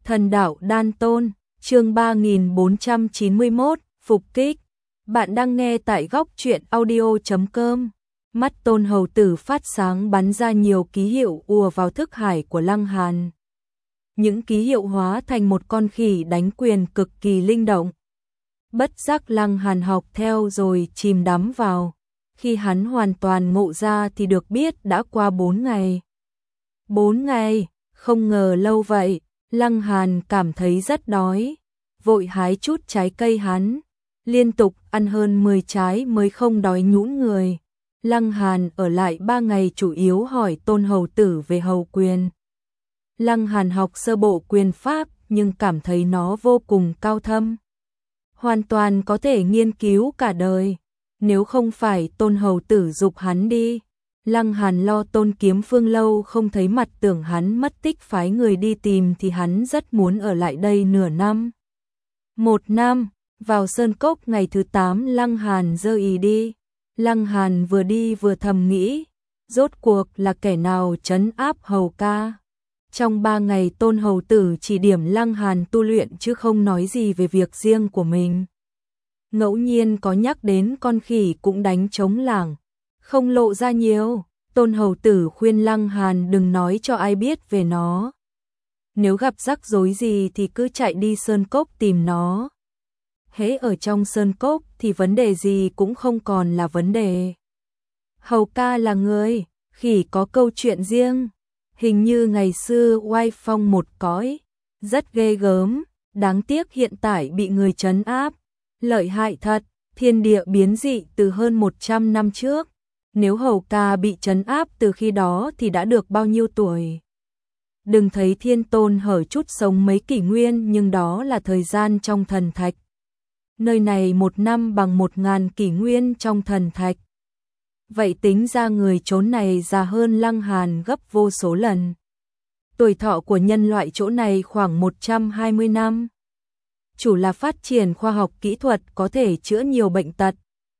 Thần đạo đan tôn, chương 3491, phục kích. Bạn đang nghe tại góc truyện audio.com. Mắt Tôn hầu tử phát sáng bắn ra nhiều ký hiệu ùa vào thức hải của Lăng Hàn. Những ký hiệu hóa thành một con khỉ đánh quyền cực kỳ linh động. Bất giác Lăng Hàn học theo rồi chìm đắm vào. Khi hắn hoàn toàn ngộ ra thì được biết đã qua 4 ngày. 4 ngày, không ngờ lâu vậy. Lăng Hàn cảm thấy rất đói, vội hái chút trái cây hắn, liên tục ăn hơn 10 trái mới không đói nhũn người. Lăng Hàn ở lại 3 ngày chủ yếu hỏi Tôn hầu tử về hầu quyền. Lăng Hàn học sơ bộ quyền pháp nhưng cảm thấy nó vô cùng cao thâm. Hoàn toàn có thể nghiên cứu cả đời, nếu không phải Tôn hầu tử giục hắn đi. Lăng Hàn lo Tôn Kiếm Phương lâu không thấy mặt, tưởng hắn mất tích phái người đi tìm thì hắn rất muốn ở lại đây nửa năm. 1 năm, vào Sơn Cốc ngày thứ 8 Lăng Hàn dơ ý đi. Lăng Hàn vừa đi vừa thầm nghĩ, rốt cuộc là kẻ nào trấn áp hầu ca. Trong 3 ngày Tôn hầu tử chỉ điểm Lăng Hàn tu luyện chứ không nói gì về việc riêng của mình. Ngẫu nhiên có nhắc đến con khỉ cũng đánh trống lảng, không lộ ra nhiều. Tôn hầu tử khuyên Lăng Hàn đừng nói cho ai biết về nó. Nếu gặp rắc rối gì thì cứ chạy đi Sơn Cốc tìm nó. Hễ ở trong Sơn Cốc thì vấn đề gì cũng không còn là vấn đề. Hầu ca là người, khỉ có câu chuyện riêng. Hình như ngày xưa oai phong một cõi, rất ghê gớm, đáng tiếc hiện tại bị người trấn áp. Lợi hại thật, thiên địa biến dị từ hơn 100 năm trước. Nếu hầu ca bị trấn áp từ khi đó thì đã được bao nhiêu tuổi? Đừng thấy Thiên Tôn hở chút sống mấy kỷ nguyên nhưng đó là thời gian trong thần thạch. Nơi này 1 năm bằng 1000 kỷ nguyên trong thần thạch. Vậy tính ra người chốn này già hơn Lăng Hàn gấp vô số lần. Tuổi thọ của nhân loại chỗ này khoảng 120 năm. Chủ là phát triển khoa học kỹ thuật có thể chữa nhiều bệnh tật.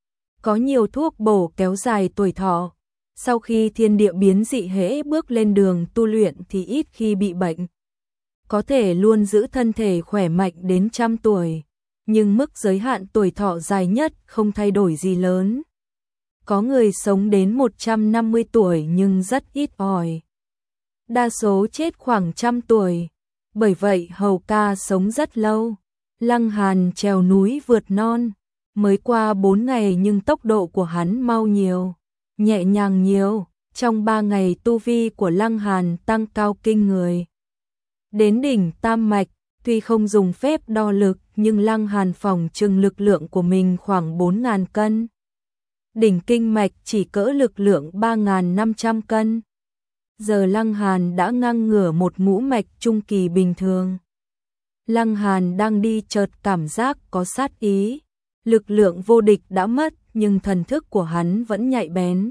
Có nhiều thuốc bổ kéo dài tuổi thọ. Sau khi thiên địa biến dị hễ bước lên đường tu luyện thì ít khi bị bệnh. Có thể luôn giữ thân thể khỏe mạnh đến 100 tuổi. Nhưng mức giới hạn tuổi thọ dài nhất không thay đổi gì lớn. Có người sống đến 150 tuổi nhưng rất ít ỏi. Đa số chết khoảng 100 tuổi. Bởi vậy hầu ca sống rất lâu. Lăng Hàn trèo núi vượt non. Mới qua 4 ngày nhưng tốc độ của hắn mau nhiều, nhẹ nhàng nhiều. Trong 3 ngày tu vi của Lăng Hàn tăng cao kinh người. Đến đỉnh Tam Mạch, tuy không dùng phép đo lực nhưng Lăng Hàn phỏng chừng lực lượng của mình khoảng 4.000 cân. Đỉnh Kinh Mạch chỉ cỡ lực lượng 3.500 cân. Giờ Lăng Hàn đã ngang ngửa một ngũ mạch trung kỳ bình thường. Lăng Hàn đang đi chợt cảm giác có sát ý. Lực lượng vô địch đã mất nhưng thần thức của hắn vẫn nhạy bén.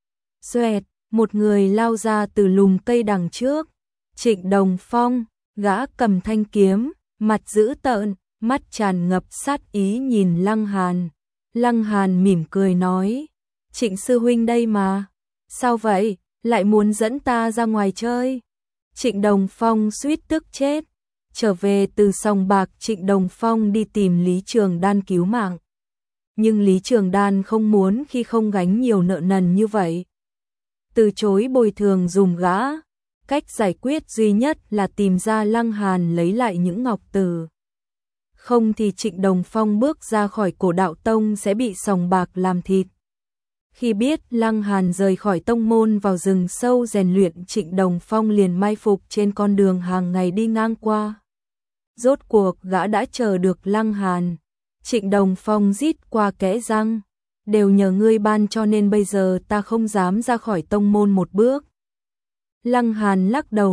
Xoẹt, một người lao ra từ lùm cây đằng trước. Trịnh Đồng Phong, gã cầm thanh kiếm, mặt dữ tợn, mắt tràn ngập sát ý nhìn Lăng Hàn. Lăng Hàn mỉm cười nói, Trịnh sư huynh đây mà. Sao vậy, lại muốn dẫn ta ra ngoài chơi? Trịnh Đồng Phong suýt tức chết. Trở về từ sòng bạc Trịnh Đồng Phong đi tìm Lý Trường Đan cứu mạng. Nhưng Lý Trường Đan không muốn khi không gánh nhiều nợ nần như vậy. Từ chối bồi thường dùm gã. Cách giải quyết duy nhất là tìm ra Lăng Hàn lấy lại những ngọc tử. Không thì Trịnh Đồng Phong bước ra khỏi Cổ Đạo Tông sẽ bị sòng bạc làm thịt. Khi biết Lăng Hàn rời khỏi tông môn vào rừng sâu rèn luyện, Trịnh Đồng Phong liền mai phục trên con đường hàng ngày đi ngang qua. Rốt cuộc gã đã chờ được Lăng Hàn. Trịnh Đồng Phong rít qua kẽ răng, đều nhờ ngươi ban cho nên bây giờ ta không dám ra khỏi tông môn một bước. Lăng Hàn lắc đầu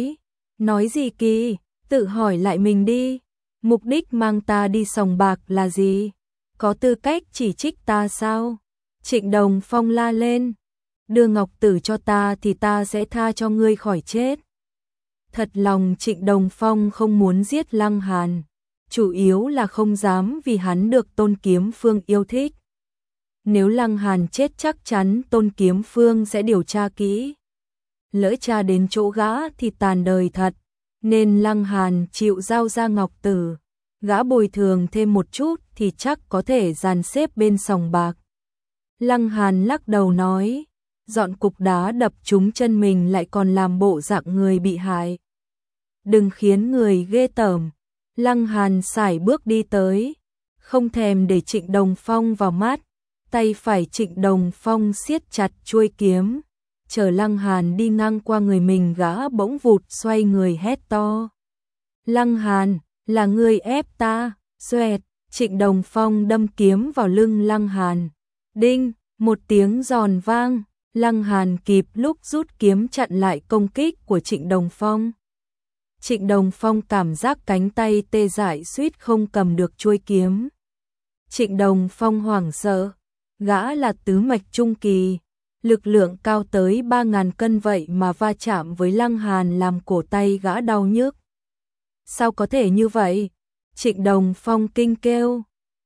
nói gì kỳ, tự hỏi lại mình đi, mục đích mang ta đi sòng bạc là gì? Có tư cách chỉ trích ta sao? Trịnh Đồng Phong la lên, đưa ngọc tử cho ta thì ta sẽ tha cho ngươi khỏi chết. Thật lòng Trịnh Đồng Phong không muốn giết Lăng Hàn, chủ yếu là không dám vì hắn được Tôn Kiếm Phương yêu thích. Nếu Lăng Hàn chết chắc chắn Tôn Kiếm Phương sẽ điều tra kỹ. Lỡ tra đến chỗ gã thì tàn đời thật. nên Lăng Hàn chịu giao ra ngọc tử, gã bồi thường thêm một chút thì chắc có thể dàn xếp bên sòng bạc. Lăng Hàn lắc đầu nói, dọn cục đá đập trúng chân mình lại còn làm bộ dạng người bị hại. Đừng khiến người ghê tởm. Lăng Hàn sải bước đi tới, không thèm để Trịnh Đồng Phong vào mắt, tay phải Trịnh Đồng Phong siết chặt chuôi kiếm. Chờ Lăng Hàn đi ngang qua người mình, gã bỗng vụt xoay người hét to. Lăng Hàn, là ngươi ép ta, xoẹt, Trịnh Đồng Phong đâm kiếm vào lưng Lăng Hàn. Đinh, một tiếng giòn vang, Lăng Hàn kịp lúc rút kiếm chặn lại công kích của Trịnh Đồng Phong. Trịnh Đồng Phong cảm giác cánh tay tê dại suýt không cầm được chuôi kiếm. Trịnh Đồng Phong hoảng sợ, gã là tứ mạch trung kỳ, lực lượng cao tới 3.000 cân vậy mà va chạm với Lăng Hàn làm cổ tay gã đau nhức. Sao có thể như vậy? Trịnh Đồng Phong kinh kêu.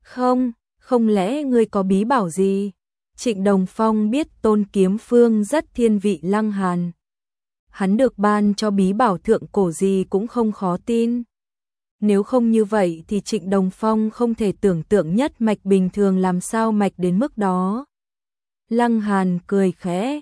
Không lẽ ngươi có bí bảo gì? Trịnh Đồng Phong biết Tôn Kiếm Phương rất thiên vị Lăng Hàn. Hắn được ban cho bí bảo thượng cổ gì cũng không khó tin. Nếu không như vậy thì Trịnh Đồng Phong không thể tưởng tượng nhất mạch bình thường làm sao mạch đến mức đó. Lăng Hàn cười khẽ,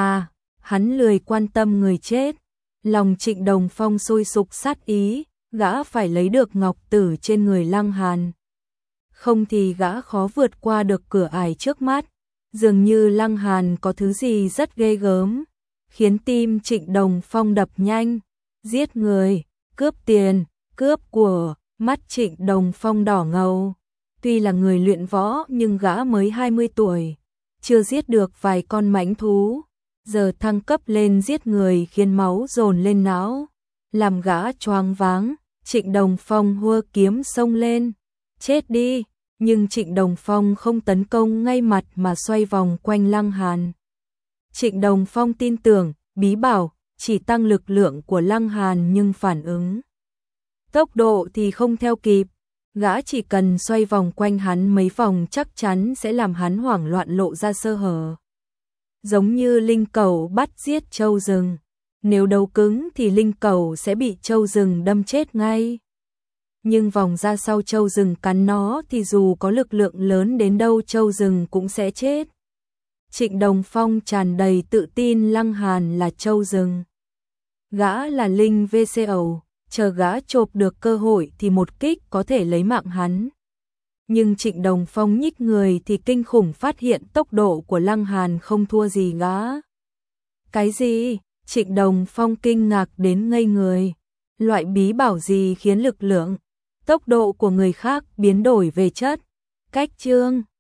hắn lười quan tâm người chết. Lòng Trịnh Đồng Phong sôi sục sát ý, gã phải lấy được ngọc tử trên người Lăng Hàn. Không thì gã khó vượt qua được cửa ải trước mắt. Dường như Lăng Hàn có thứ gì rất ghê gớm, khiến tim Trịnh Đồng Phong đập nhanh. Giết người, cướp tiền, cướp của, mắt Trịnh Đồng Phong đỏ ngầu. Tuy là người luyện võ nhưng gã mới 20 tuổi, chưa giết được vài con mãnh thú. Giờ thăng cấp lên giết người khiến máu dồn lên não, làm gã choáng váng. Trịnh Đồng Phong hua kiếm xông lên, chết đi. Nhưng Trịnh Đồng Phong không tấn công ngay mặt mà xoay vòng quanh Lăng Hàn. Trịnh Đồng Phong tin tưởng, bí bảo chỉ tăng lực lượng của Lăng Hàn nhưng phản ứng tốc độ thì không theo kịp. Gã chỉ cần xoay vòng quanh hắn mấy vòng chắc chắn sẽ làm hắn hoảng loạn lộ ra sơ hở. Giống như linh cẩu bắt giết trâu rừng. Nếu đấu cứng thì linh cẩu sẽ bị trâu rừng đâm chết ngay. Nhưng vòng ra sau trâu rừng cắn nó thì dù có lực lượng lớn đến đâu trâu rừng cũng sẽ chết. Trịnh Đồng Phong tràn đầy tự tin Lăng Hàn là trâu rừng. Gã là linh VCO, chờ gã chộp được cơ hội thì một kích có thể lấy mạng hắn. Nhưng Trịnh Đồng Phong nhích người thì kinh khủng phát hiện tốc độ của Lăng Hàn không thua gì gã. Cái gì? Trịnh Đồng Phong kinh ngạc đến ngây người. Loại bí bảo gì khiến lực lượng, tốc độ của người khác biến đổi về chất? Cách chương